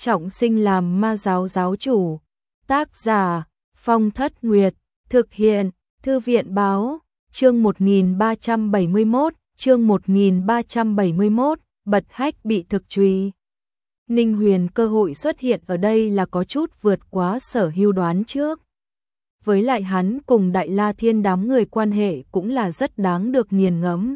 trọng sinh làm ma giáo giáo chủ. Tác giả Phong Thất Nguyệt. Thực hiện Thư viện Báo. Chương 1371. Chương 1371. Bật hách bị thực truy. Ninh Huyền cơ hội xuất hiện ở đây là có chút vượt quá Sở Hưu đoán trước. Với lại hắn cùng Đại La Thiên đám người quan hệ cũng là rất đáng được nghiền ngẫm.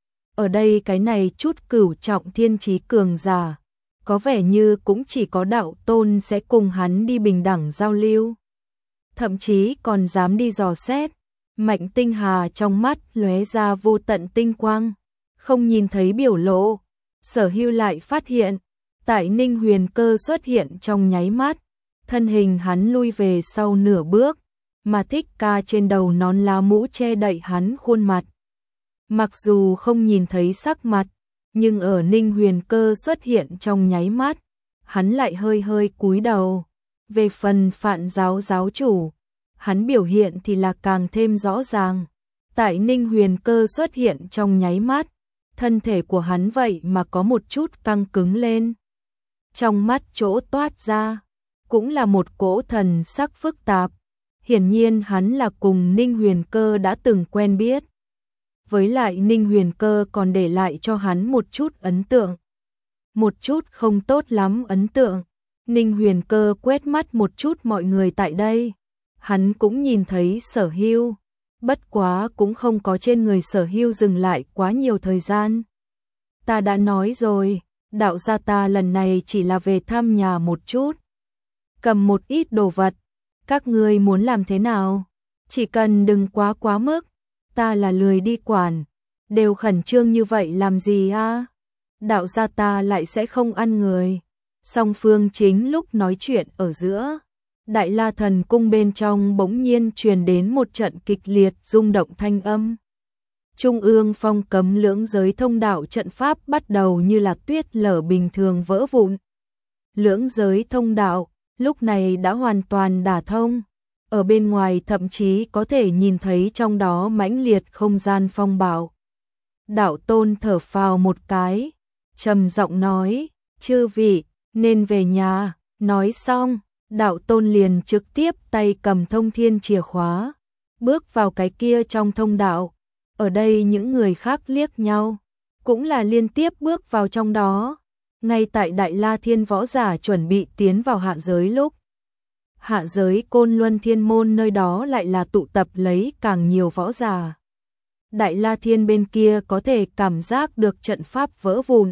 Ở đây cái này chút cửu trọng thiên trí cường giả, có vẻ như cũng chỉ có đạo tôn sẽ cùng hắn đi bình đẳng giao lưu. Thậm chí còn dám đi dò xét. Mạnh Tinh Hà trong mắt lóe ra vô tận tinh quang, không nhìn thấy biểu lộ. Sở Hưu lại phát hiện, tại Ninh Huyền cơ xuất hiện trong nháy mắt, thân hình hắn lui về sau nửa bước, mà Thích Ca trên đầu nón lá mũ che đậy hắn khuôn mặt. Mặc dù không nhìn thấy sắc mặt, nhưng ở Ninh Huyền cơ xuất hiện trong nháy mắt, hắn lại hơi hơi cúi đầu. Về phần Phạn giáo giáo chủ, hắn biểu hiện thì là càng thêm rõ ràng. Tại Ninh Huyền cơ xuất hiện trong nháy mắt, thân thể của hắn vậy mà có một chút căng cứng lên. Trong mắt chỗ toát ra, cũng là một cỗ thần sắc phức tạp. Hiển nhiên hắn là cùng Ninh Huyền cơ đã từng quen biết. Với lại Ninh Huyền cơ còn để lại cho hắn một chút ấn tượng. Một chút không tốt lắm ấn tượng. Ninh Huyền cơ quét mắt một chút mọi người tại đây. Hắn cũng nhìn thấy Sở Hưu, bất quá cũng không có trên người Sở Hưu dừng lại quá nhiều thời gian. Ta đã nói rồi, đạo gia ta lần này chỉ là về thăm nhà một chút, cầm một ít đồ vật, các ngươi muốn làm thế nào? Chỉ cần đừng quá mức, ta là lười đi quản, đều khẩn trương như vậy làm gì a? Đạo gia ta lại sẽ không ăn người. Song phương chính lúc nói chuyện ở giữa, Đại La Thần cung bên trong bỗng nhiên truyền đến một trận kịch liệt rung động thanh âm. Trung ương phong cấm lưỡng giới thông đạo trận pháp bắt đầu như là tuyết lở bình thường vỡ vụn. Lưỡng giới thông đạo lúc này đã hoàn toàn đả thông, ở bên ngoài thậm chí có thể nhìn thấy trong đó mãnh liệt không gian phong bạo. Đạo tôn thở phào một cái, trầm giọng nói, chư vị, nên về nhà. Nói xong, đạo tôn liền trực tiếp tay cầm thông thiên chìa khóa, bước vào cái kia trong thông đạo. Ở đây những người khác liếc nhau, cũng là liên tiếp bước vào trong đó. Ngay tại Đại La Thiên võ giả chuẩn bị tiến vào hạ giới lúc, hạ giới Côn Luân Thiên môn nơi đó lại là tụ tập lấy càng nhiều võ giả. Đại La Thiên bên kia có thể cảm giác được trận pháp vỡ vụn.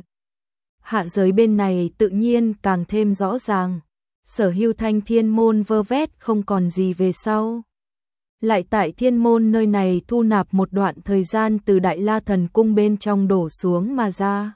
Hạ giới bên này tự nhiên càng thêm rõ ràng. Sở Hưu Thanh Thiên môn vơ vét không còn gì về sau. Lại tại Thiên môn nơi này thu nạp một đoạn thời gian từ Đại La Thần cung bên trong đổ xuống mà ra.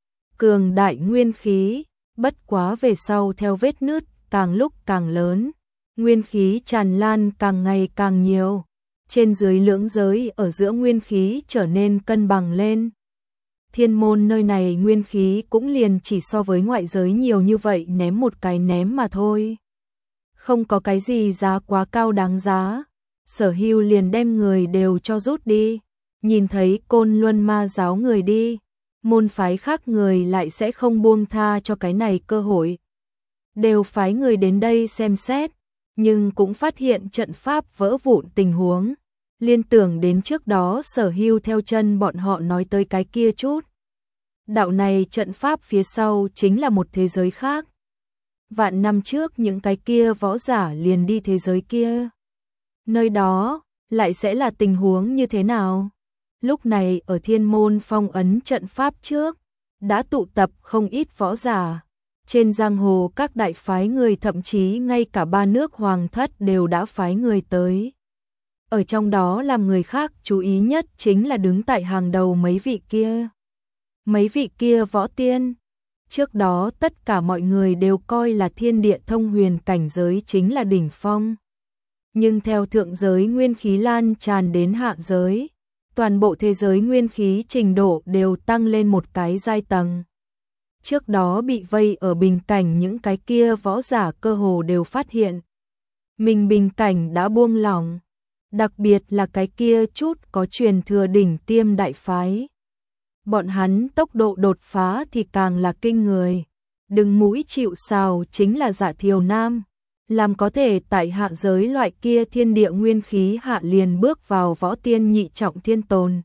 Cường đại nguyên khí, bất quá về sau theo vết nứt càng lúc càng lớn, nguyên khí tràn lan càng ngày càng nhiều. Trên dưới lưỡng giới ở giữa nguyên khí trở nên cân bằng lên. Thiên môn nơi này nguyên khí cũng liền chỉ so với ngoại giới nhiều như vậy ném một cái ném mà thôi. Không có cái gì giá quá cao đáng giá. Sở Hưu liền đem người đều cho rút đi. Nhìn thấy Côn Luân ma giáo người đi, môn phái khác người lại sẽ không buông tha cho cái này cơ hội. Đều phái người đến đây xem xét, nhưng cũng phát hiện trận pháp vỡ vụn tình huống. Liên tưởng đến trước đó Sở Hưu theo chân bọn họ nói tới cái kia chút. Đạo này trận pháp phía sau chính là một thế giới khác. Vạn năm trước những cái kia võ giả liền đi thế giới kia. Nơi đó lại sẽ là tình huống như thế nào? Lúc này ở Thiên môn phong ấn trận pháp trước, đã tụ tập không ít võ giả. Trên giang hồ các đại phái người thậm chí ngay cả ba nước hoàng thất đều đã phái người tới. Ở trong đó làm người khác chú ý nhất chính là đứng tại hàng đầu mấy vị kia. Mấy vị kia võ tiên. Trước đó tất cả mọi người đều coi là thiên địa thông huyền cảnh giới chính là đỉnh phong. Nhưng theo thượng giới nguyên khí lan tràn đến hạ giới, toàn bộ thế giới nguyên khí trình độ đều tăng lên một cái giai tầng. Trước đó bị vây ở bình cảnh những cái kia võ giả cơ hồ đều phát hiện. Mình bình cảnh đã buông lỏng. Đặc biệt là cái kia chút có truyền thừa đỉnh tiêm đại phái. Bọn hắn tốc độ đột phá thì càng là kinh người. Đứng mũi chịu sào chính là Dạ Thiều Nam. Làm có thể tại hạ giới loại kia thiên địa nguyên khí hạ liền bước vào võ tiên nhị trọng thiên tồn.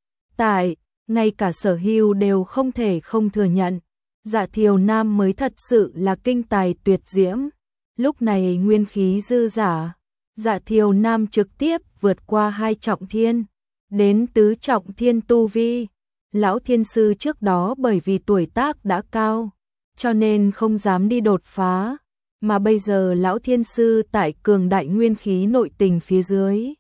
Tại, ngay cả Sở Hưu đều không thể không thừa nhận, Dạ Thiều Nam mới thật sự là kinh tài tuyệt diễm. Lúc này nguyên khí dư giả, Dạ Thiều Nam trực tiếp vượt qua 2 trọng thiên, đến tứ trọng thiên tu vi. Lão thiên sư trước đó bởi vì tuổi tác đã cao, cho nên không dám đi đột phá, mà bây giờ lão thiên sư tại cường đại nguyên khí nội tình phía dưới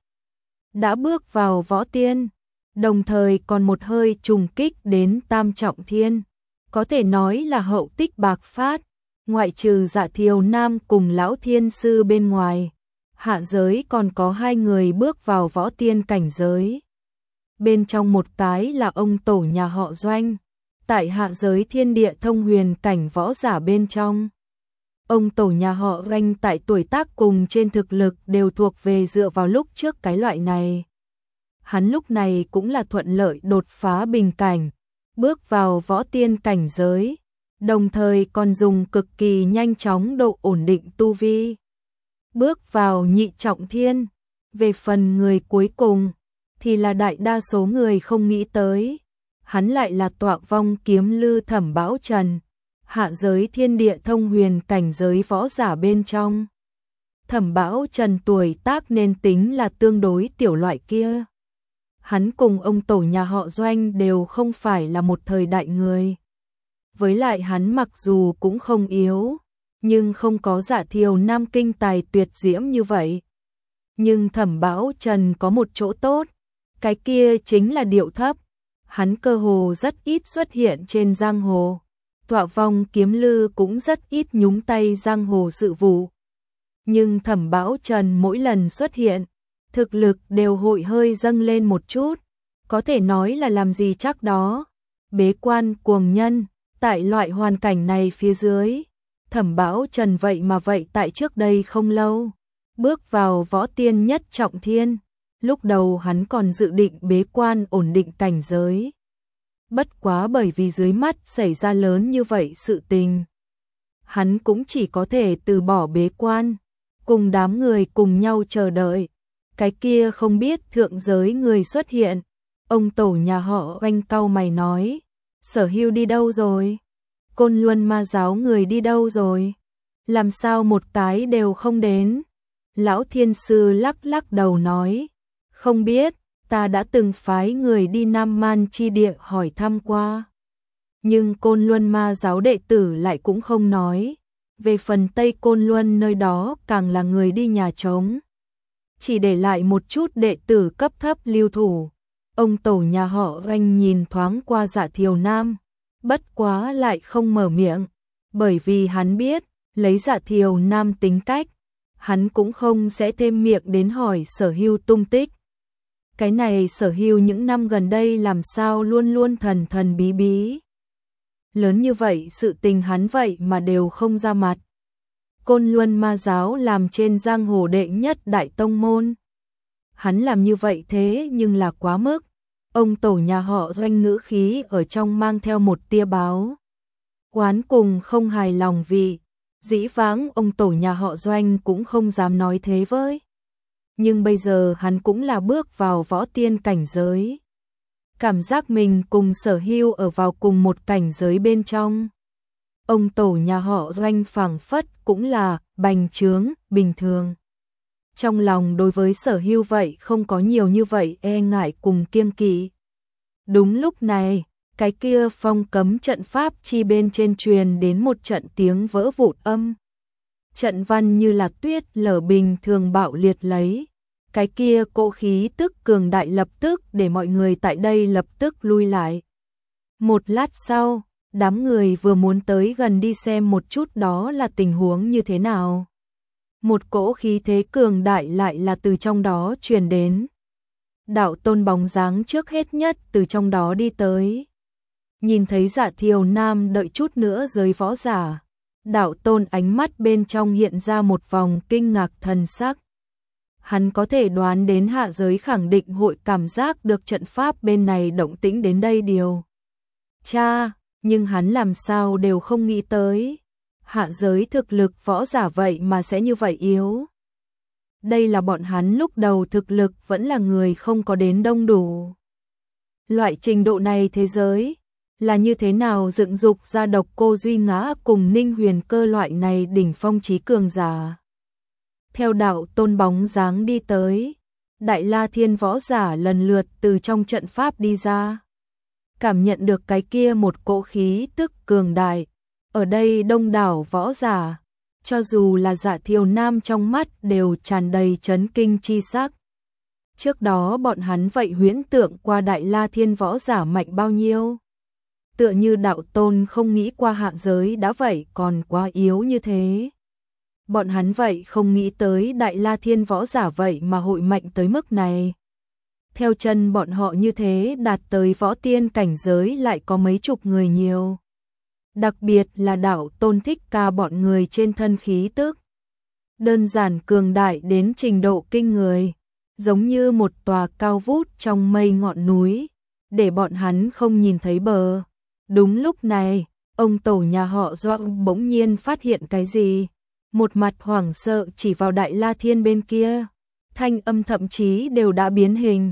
đã bước vào võ tiên, đồng thời còn một hơi trùng kích đến tam trọng thiên, có thể nói là hậu tích bạc phát. Ngoại trừ Dạ Thiều Nam cùng lão thiên sư bên ngoài, hạ giới còn có 2 người bước vào võ tiên cảnh giới. Bên trong một cái là ông tổ nhà họ Doanh, tại hạ giới thiên địa thông huyền cảnh võ giả bên trong. Ông tổ nhà họ Doanh tại tuổi tác cùng trên thực lực đều thuộc về dựa vào lúc trước cái loại này. Hắn lúc này cũng là thuận lợi đột phá bình cảnh, bước vào võ tiên cảnh giới, đồng thời còn dùng cực kỳ nhanh chóng độ ổn định tu vi, bước vào nhị trọng thiên. Về phần người cuối cùng thì là đại đa số người không nghĩ tới, hắn lại là Tọa Vong Kiếm Lư Thẩm Bão Trần, hạ giới thiên địa thông huyền cảnh giới võ giả bên trong. Thẩm Bão Trần tuổi tác nên tính là tương đối tiểu loại kia. Hắn cùng ông tổ nhà họ Doanh đều không phải là một thời đại người. Với lại hắn mặc dù cũng không yếu, nhưng không có Dạ Thiều Nam kinh tài tuyệt diễm như vậy. Nhưng Thẩm Bão Trần có một chỗ tốt, cái kia chính là điệu thấp. Hắn cơ hồ rất ít xuất hiện trên giang hồ. Tọa Vong Kiếm Lư cũng rất ít nhúng tay giang hồ sự vụ. Nhưng Thẩm Bão Trần mỗi lần xuất hiện, thực lực đều hội hơi dâng lên một chút, có thể nói là làm gì chắc đó. Bế quan cuồng nhân, tại loại hoàn cảnh này phía dưới, Thẩm Bão Trần vậy mà vậy tại trước đây không lâu, bước vào võ tiên nhất trọng thiên. Lúc đầu hắn còn dự định bế quan ổn định cảnh giới. Bất quá bởi vì dưới mắt xảy ra lớn như vậy sự tình, hắn cũng chỉ có thể từ bỏ bế quan, cùng đám người cùng nhau chờ đợi. Cái kia không biết thượng giới người xuất hiện, ông tổ nhà họ Oanh cau mày nói, Sở Hưu đi đâu rồi? Côn Luân Ma giáo người đi đâu rồi? Làm sao một cái đều không đến? Lão thiên sư lắc lắc đầu nói, không biết, ta đã từng phái người đi Nam Man chi địa hỏi thăm qua. Nhưng Côn Luân Ma giáo đệ tử lại cũng không nói. Về phần Tây Côn Luân nơi đó càng là người đi nhà trống, chỉ để lại một chút đệ tử cấp thấp lưu thủ. Ông tổ nhà họ Oanh nhìn thoáng qua Dạ Thiều Nam, bất quá lại không mở miệng, bởi vì hắn biết, lấy Dạ Thiều Nam tính cách, hắn cũng không sẽ thêm miệng đến hỏi Sở Hưu tung tích. Cái này Sở Hưu những năm gần đây làm sao luôn luôn thần thần bí bí. Lớn như vậy sự tình hắn vậy mà đều không ra mặt. Côn Luân Ma giáo làm trên giang hồ đệ nhất đại tông môn. Hắn làm như vậy thế nhưng là quá mức. Ông tổ nhà họ Doanh ngữ khí ở trong mang theo một tia báo oán cùng không hài lòng vì dĩ vãng ông tổ nhà họ Doanh cũng không dám nói thế với. Nhưng bây giờ hắn cũng là bước vào võ tiên cảnh giới. Cảm giác mình cùng Sở Hưu ở vào cùng một cảnh giới bên trong. Ông tổ nhà họ Doanh phảng phất cũng là bành trướng bình thường. Trong lòng đối với Sở Hưu vậy không có nhiều như vậy e ngại cùng kiêng kỵ. Đúng lúc này, cái kia phong cấm trận pháp chi bên trên truyền đến một trận tiếng vỡ vụn âm. Trận văn như là tuyết lở bình thường bạo liệt lấy. Cái kia cỗ khí tức cường đại lập tức để mọi người tại đây lập tức lui lại. Một lát sau, đám người vừa muốn tới gần đi xem một chút đó là tình huống như thế nào. Một cỗ khí thế cường đại lại là từ trong đó truyền đến. Đạo Tôn bóng dáng trước hết nhất từ trong đó đi tới. Nhìn thấy Dạ Thiều Nam đợi chút nữa giới võ giả. Đạo Tôn ánh mắt bên trong hiện ra một vòng kinh ngạc thần sắc. Hắn có thể đoán đến hạ giới khẳng định hội cảm giác được trận pháp bên này động tĩnh đến đây điều. Cha, nhưng hắn làm sao đều không nghĩ tới. Hạ giới thực lực võ giả vậy mà sẽ như vậy yếu. Đây là bọn hắn lúc đầu thực lực vẫn là người không có đến đông đủ. Loại trình độ này thế giới là như thế nào dựng dục ra Độc Cô Duy Ngã cùng Ninh Huyền Cơ loại này đỉnh phong trí cường giả. Theo đạo tôn bóng dáng đi tới, Đại La Thiên võ giả lần lượt từ trong trận pháp đi ra. Cảm nhận được cái kia một cỗ khí tức cường đại, ở đây đông đảo võ giả, cho dù là Dạ Thiều Nam trong mắt đều tràn đầy chấn kinh chi sắc. Trước đó bọn hắn vậy huyễn tượng qua Đại La Thiên võ giả mạnh bao nhiêu. Tựa như đạo tôn không nghĩ qua hạ giới đã vậy còn quá yếu như thế. Bọn hắn vậy không nghĩ tới Đại La Thiên võ giả vậy mà hội mạnh tới mức này. Theo chân bọn họ như thế đạt tới võ tiên cảnh giới lại có mấy chục người nhiều. Đặc biệt là đạo tôn Thích Ca bọn người trên thân khí tức. Đơn giản cường đại đến trình độ kinh người, giống như một tòa cao vút trong mây ngọn núi, để bọn hắn không nhìn thấy bờ. Đúng lúc này, ông tổ nhà họ Doãn bỗng nhiên phát hiện cái gì, một mặt hoảng sợ chỉ vào Đại La Thiên bên kia, thanh âm thậm chí đều đã biến hình.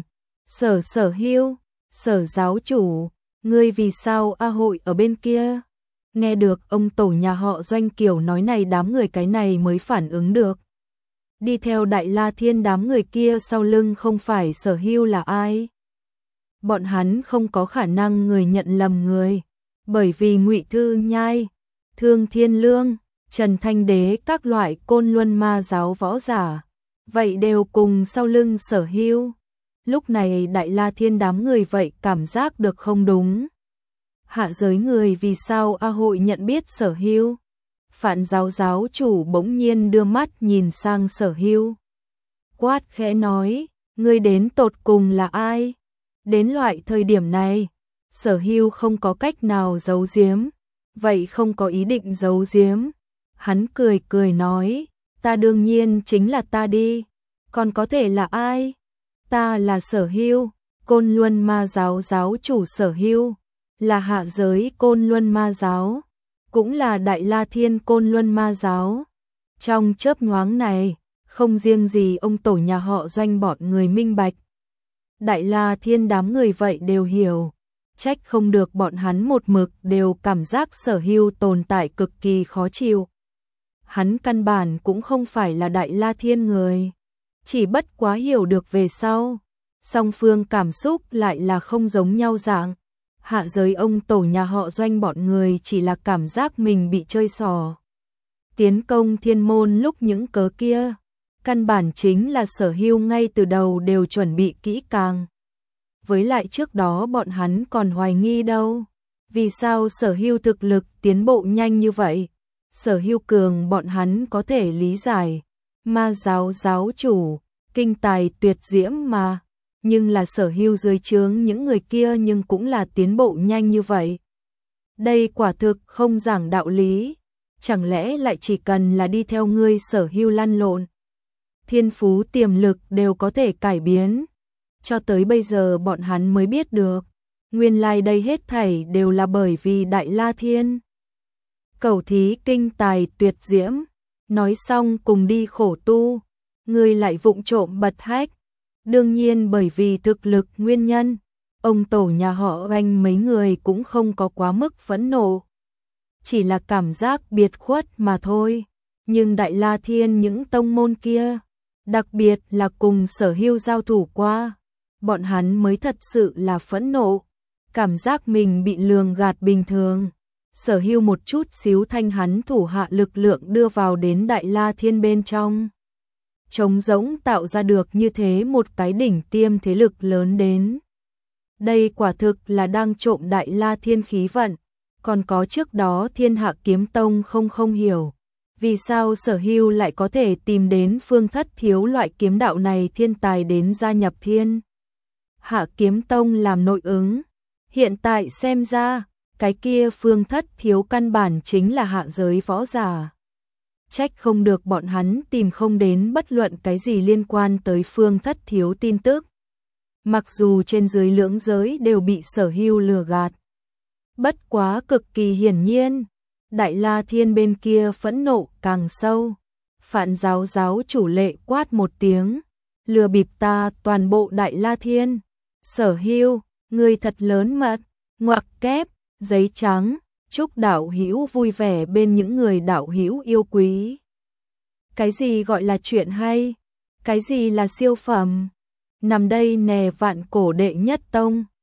Sở Hưu, Sở giáo chủ, ngươi vì sao A hội ở bên kia? Nghe được ông tổ nhà họ Doanh kiểu nói này đám người cái này mới phản ứng được. Đi theo Đại La Thiên đám người kia sau lưng không phải Sở Hưu là ai? Bọn hắn không có khả năng người nhận lầm người, bởi vì Ngụy Thư Nhai, Thương Thiên Lương, Trần Thanh Đế các loại Côn Luân Ma giáo võ giả, vậy đều cùng sau lưng Sở Hưu. Lúc này Đại La Thiên đám người vậy cảm giác được không đúng. Hạ giới người vì sao A hội nhận biết Sở Hưu? Phạn giáo giáo chủ bỗng nhiên đưa mắt nhìn sang Sở Hưu. Quát khẽ nói, ngươi đến tột cùng là ai? Đến loại thời điểm này, Sở Hưu không có cách nào giấu giếm, vậy không có ý định giấu giếm. Hắn cười cười nói, ta đương nhiên chính là ta đi, còn có thể là ai? Ta là Sở Hưu, Côn Luân Ma giáo giáo chủ Sở Hưu, là hạ giới Côn Luân Ma giáo, cũng là Đại La Thiên Côn Luân Ma giáo. Trong chớp nhoáng này, không riêng gì ông tổ nhà họ Doanh bọn người minh bạch. Đại La Thiên đám người vậy đều hiểu, trách không được bọn hắn một mực đều cảm giác Sở Hưu tồn tại cực kỳ khó chịu. Hắn căn bản cũng không phải là Đại La Thiên người, chỉ bất quá hiểu được về sau, song phương cảm xúc lại là không giống nhau dạng. Hạ giới ông tổ nhà họ Doanh bọn người chỉ là cảm giác mình bị chơi xỏ. Tiến công thiên môn lúc những cớ kia, căn bản chính là Sở Hưu ngay từ đầu đều chuẩn bị kỹ càng. Với lại trước đó bọn hắn còn hoài nghi đâu, vì sao Sở Hưu thực lực tiến bộ nhanh như vậy? Sở Hưu cường bọn hắn có thể lý giải, Ma giáo giáo chủ, kinh tài tuyệt diễm mà, nhưng là Sở Hưu dưới trướng những người kia nhưng cũng là tiến bộ nhanh như vậy. Đây quả thực không giảng đạo lý, chẳng lẽ lại chỉ cần là đi theo ngươi Sở Hưu lăn lộn, thiên phú tiềm lực đều có thể cải biến. Cho tới bây giờ bọn hắn mới biết được, nguyên lai đây hết thảy đều là bởi vì Đại La Thiên. Cẩu thí kinh tài tuyệt diễm, nói xong cùng đi khổ tu, ngươi lại vụng trộm bật hách. Đương nhiên bởi vì thực lực nguyên nhân, ông tổ nhà họ Anh mấy người cũng không có quá mức phẫn nộ. Chỉ là cảm giác biệt khuất mà thôi. Nhưng Đại La Thiên những tông môn kia, đặc biệt là cùng Sở Hưu giao thủ qua, bọn hắn mới thật sự là phẫn nộ. Cảm giác mình bị lường gạt bình thường. Sở Hưu một chút xíu thanh hắn thủ hạ lực lượng đưa vào đến Đại La Thiên bên trong. Trống rỗng tạo ra được như thế một cái đỉnh tiêm thế lực lớn đến. Đây quả thực là đang trộm Đại La Thiên khí vận. Còn có trước đó Thiên Hạ Kiếm Tông không hiểu, vì sao Sở Hưu lại có thể tìm đến Phương Thất Thiếu loại kiếm đạo này thiên tài đến gia nhập Thiên Hạ Kiếm Tông làm nội ứng. Hiện tại xem ra, cái kia Phương Thất Thiếu căn bản chính là hạ giới võ giả. Trách không được bọn hắn tìm không đến bất luận cái gì liên quan tới Phương Thất Thiếu tin tức. Mặc dù trên dưới lưỡng giới đều bị Sở Hưu lừa gạt. Bất quá cực kỳ hiển nhiên, Đại La Thiên bên kia phẫn nộ càng sâu. Phạn giáo giáo chủ lệ quát một tiếng, lừa bịp ta toàn bộ Đại La Thiên. Sở Hưu, người thật lớn mật, ngoặc kép, giấy trắng, chúc đạo hữu vui vẻ bên những người đạo hữu yêu quý. Cái gì gọi là chuyện hay? Cái gì là siêu phẩm? Nằm đây nè vạn cổ đệ nhất tông.